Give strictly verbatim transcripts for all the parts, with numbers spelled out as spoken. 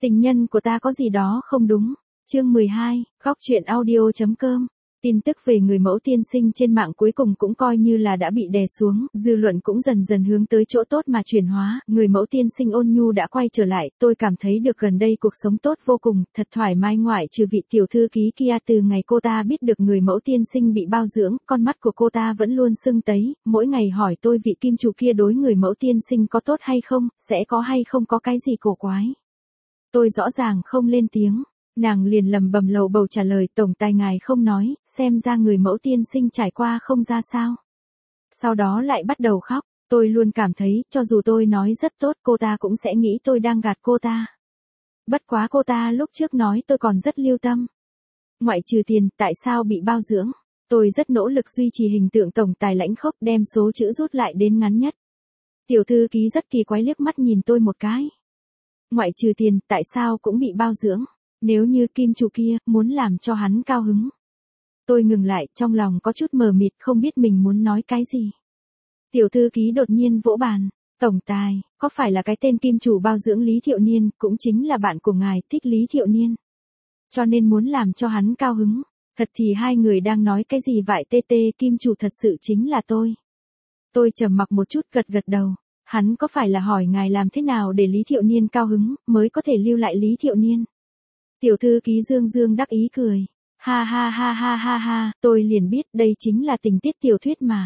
Tình nhân của ta có gì đó không đúng. Chương mười hai, góc truyện audio.com. Tin tức về người mẫu tiên sinh trên mạng cuối cùng cũng coi như là đã bị đè xuống, dư luận cũng dần dần hướng tới chỗ tốt mà chuyển hóa, người mẫu tiên sinh Ôn Nhu đã quay trở lại, tôi cảm thấy được gần đây cuộc sống tốt vô cùng, thật thoải mái ngoại trừ vị tiểu thư ký kia từ ngày cô ta biết được người mẫu tiên sinh bị bao dưỡng, con mắt của cô ta vẫn luôn sưng tấy, mỗi ngày hỏi tôi vị kim chủ kia đối người mẫu tiên sinh có tốt hay không, sẽ có hay không có cái gì cổ quái. Tôi rõ ràng không lên tiếng. Nàng liền lầm bầm lầu bầu trả lời tổng tài ngài không nói, xem ra người mẫu tiên sinh trải qua không ra sao. Sau đó lại bắt đầu khóc, tôi luôn cảm thấy, cho dù tôi nói rất tốt cô ta cũng sẽ nghĩ tôi đang gạt cô ta. Bất quá cô ta lúc trước nói tôi còn rất lưu tâm. Ngoại trừ tiền, tại sao bị bao dưỡng? Tôi rất nỗ lực duy trì hình tượng tổng tài lãnh khốc đem số chữ rút lại đến ngắn nhất. Tiểu thư ký rất kỳ quái liếc mắt nhìn tôi một cái. Ngoại trừ tiền, tại sao cũng bị bao dưỡng? Nếu như kim chủ kia, muốn làm cho hắn cao hứng. Tôi ngừng lại, trong lòng có chút mờ mịt, không biết mình muốn nói cái gì. Tiểu thư ký đột nhiên vỗ bàn. Tổng tài, có phải là cái tên kim chủ bao dưỡng Lý Thiệu Niên, cũng chính là bạn của ngài, thích Lý Thiệu Niên. Cho nên muốn làm cho hắn cao hứng. Thật thì hai người đang nói cái gì vậy tê tê, kim chủ thật sự chính là tôi. Tôi trầm mặc một chút gật gật đầu. Hắn có phải là hỏi ngài làm thế nào để Lý Thiệu Niên cao hứng, mới có thể lưu lại Lý Thiệu Niên? Tiểu thư ký dương dương đắc ý cười. Ha ha ha ha ha ha, tôi liền biết đây chính là tình tiết tiểu thuyết mà.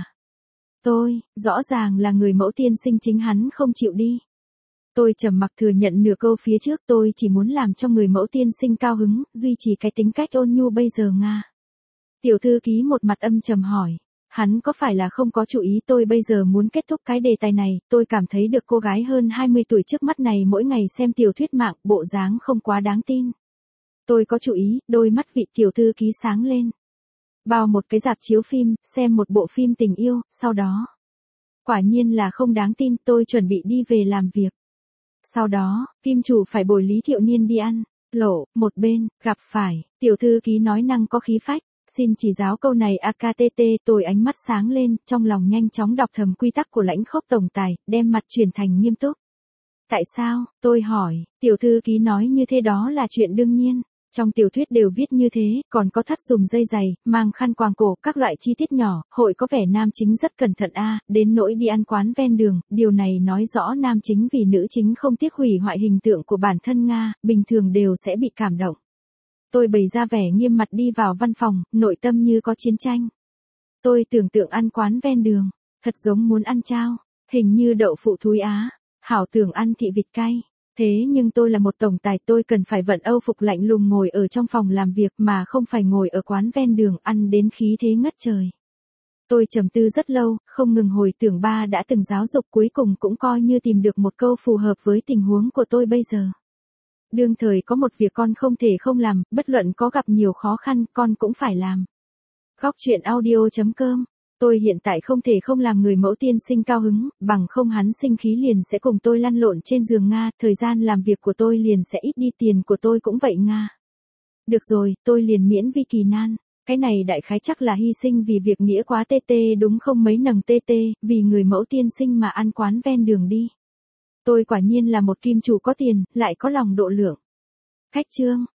Tôi, rõ ràng là người mẫu tiên sinh chính hắn không chịu đi. Tôi trầm mặc thừa nhận nửa câu phía trước tôi chỉ muốn làm cho người mẫu tiên sinh cao hứng, duy trì cái tính cách ôn nhu bây giờ Nga. Tiểu thư ký một mặt âm trầm hỏi. Hắn có phải là không có chú ý tôi bây giờ muốn kết thúc cái đề tài này, tôi cảm thấy được cô gái hơn hai mươi tuổi trước mắt này mỗi ngày xem tiểu thuyết mạng, bộ dáng không quá đáng tin. Tôi có chú ý, đôi mắt vị tiểu thư ký sáng lên. Vào một cái rạp chiếu phim, xem một bộ phim tình yêu, sau đó. Quả nhiên là không đáng tin, tôi chuẩn bị đi về làm việc. Sau đó, kim chủ phải bồi Lý Thiệu Niên đi ăn, lộ, một bên, gặp phải, tiểu thư ký nói năng có khí phách. Xin chỉ giáo câu này a ca tê tê, tôi ánh mắt sáng lên, trong lòng nhanh chóng đọc thầm quy tắc của lãnh khốc tổng tài, đem mặt chuyển thành nghiêm túc. Tại sao, tôi hỏi, tiểu thư ký nói như thế đó là chuyện đương nhiên. Trong tiểu thuyết đều viết như thế, còn có thắt dùng dây giày, mang khăn quàng cổ, các loại chi tiết nhỏ, hội có vẻ nam chính rất cẩn thận a, đến nỗi đi ăn quán ven đường, điều này nói rõ nam chính vì nữ chính không tiếc hủy hoại hình tượng của bản thân Nga, bình thường đều sẽ bị cảm động. Tôi bày ra vẻ nghiêm mặt đi vào văn phòng, nội tâm như có chiến tranh. Tôi tưởng tượng ăn quán ven đường, thật giống muốn ăn chao, hình như đậu phụ thúi Á, hảo tưởng ăn thị vịt cay. Thế nhưng tôi là một tổng tài, tôi cần phải vận âu phục lạnh lùng ngồi ở trong phòng làm việc mà không phải ngồi ở quán ven đường ăn đến khí thế ngất trời. Tôi trầm tư rất lâu, không ngừng hồi tưởng ba đã từng giáo dục cuối cùng cũng coi như tìm được một câu phù hợp với tình huống của tôi bây giờ. Đương thời có một việc con không thể không làm, bất luận có gặp nhiều khó khăn, con cũng phải làm. Góc truyện audio.com. Tôi hiện tại không thể không làm người mẫu tiên sinh cao hứng, bằng không hắn sinh khí liền sẽ cùng tôi lăn lộn trên giường Nga, thời gian làm việc của tôi liền sẽ ít đi, tiền của tôi cũng vậy Nga. Được rồi, tôi liền miễn vi kỳ nan. Cái này đại khái chắc là hy sinh vì việc nghĩa quá tê tê đúng không mấy nầng tê tê, vì người mẫu tiên sinh mà ăn quán ven đường đi. Tôi quả nhiên là một kim chủ có tiền, lại có lòng độ lượng. Khách trương,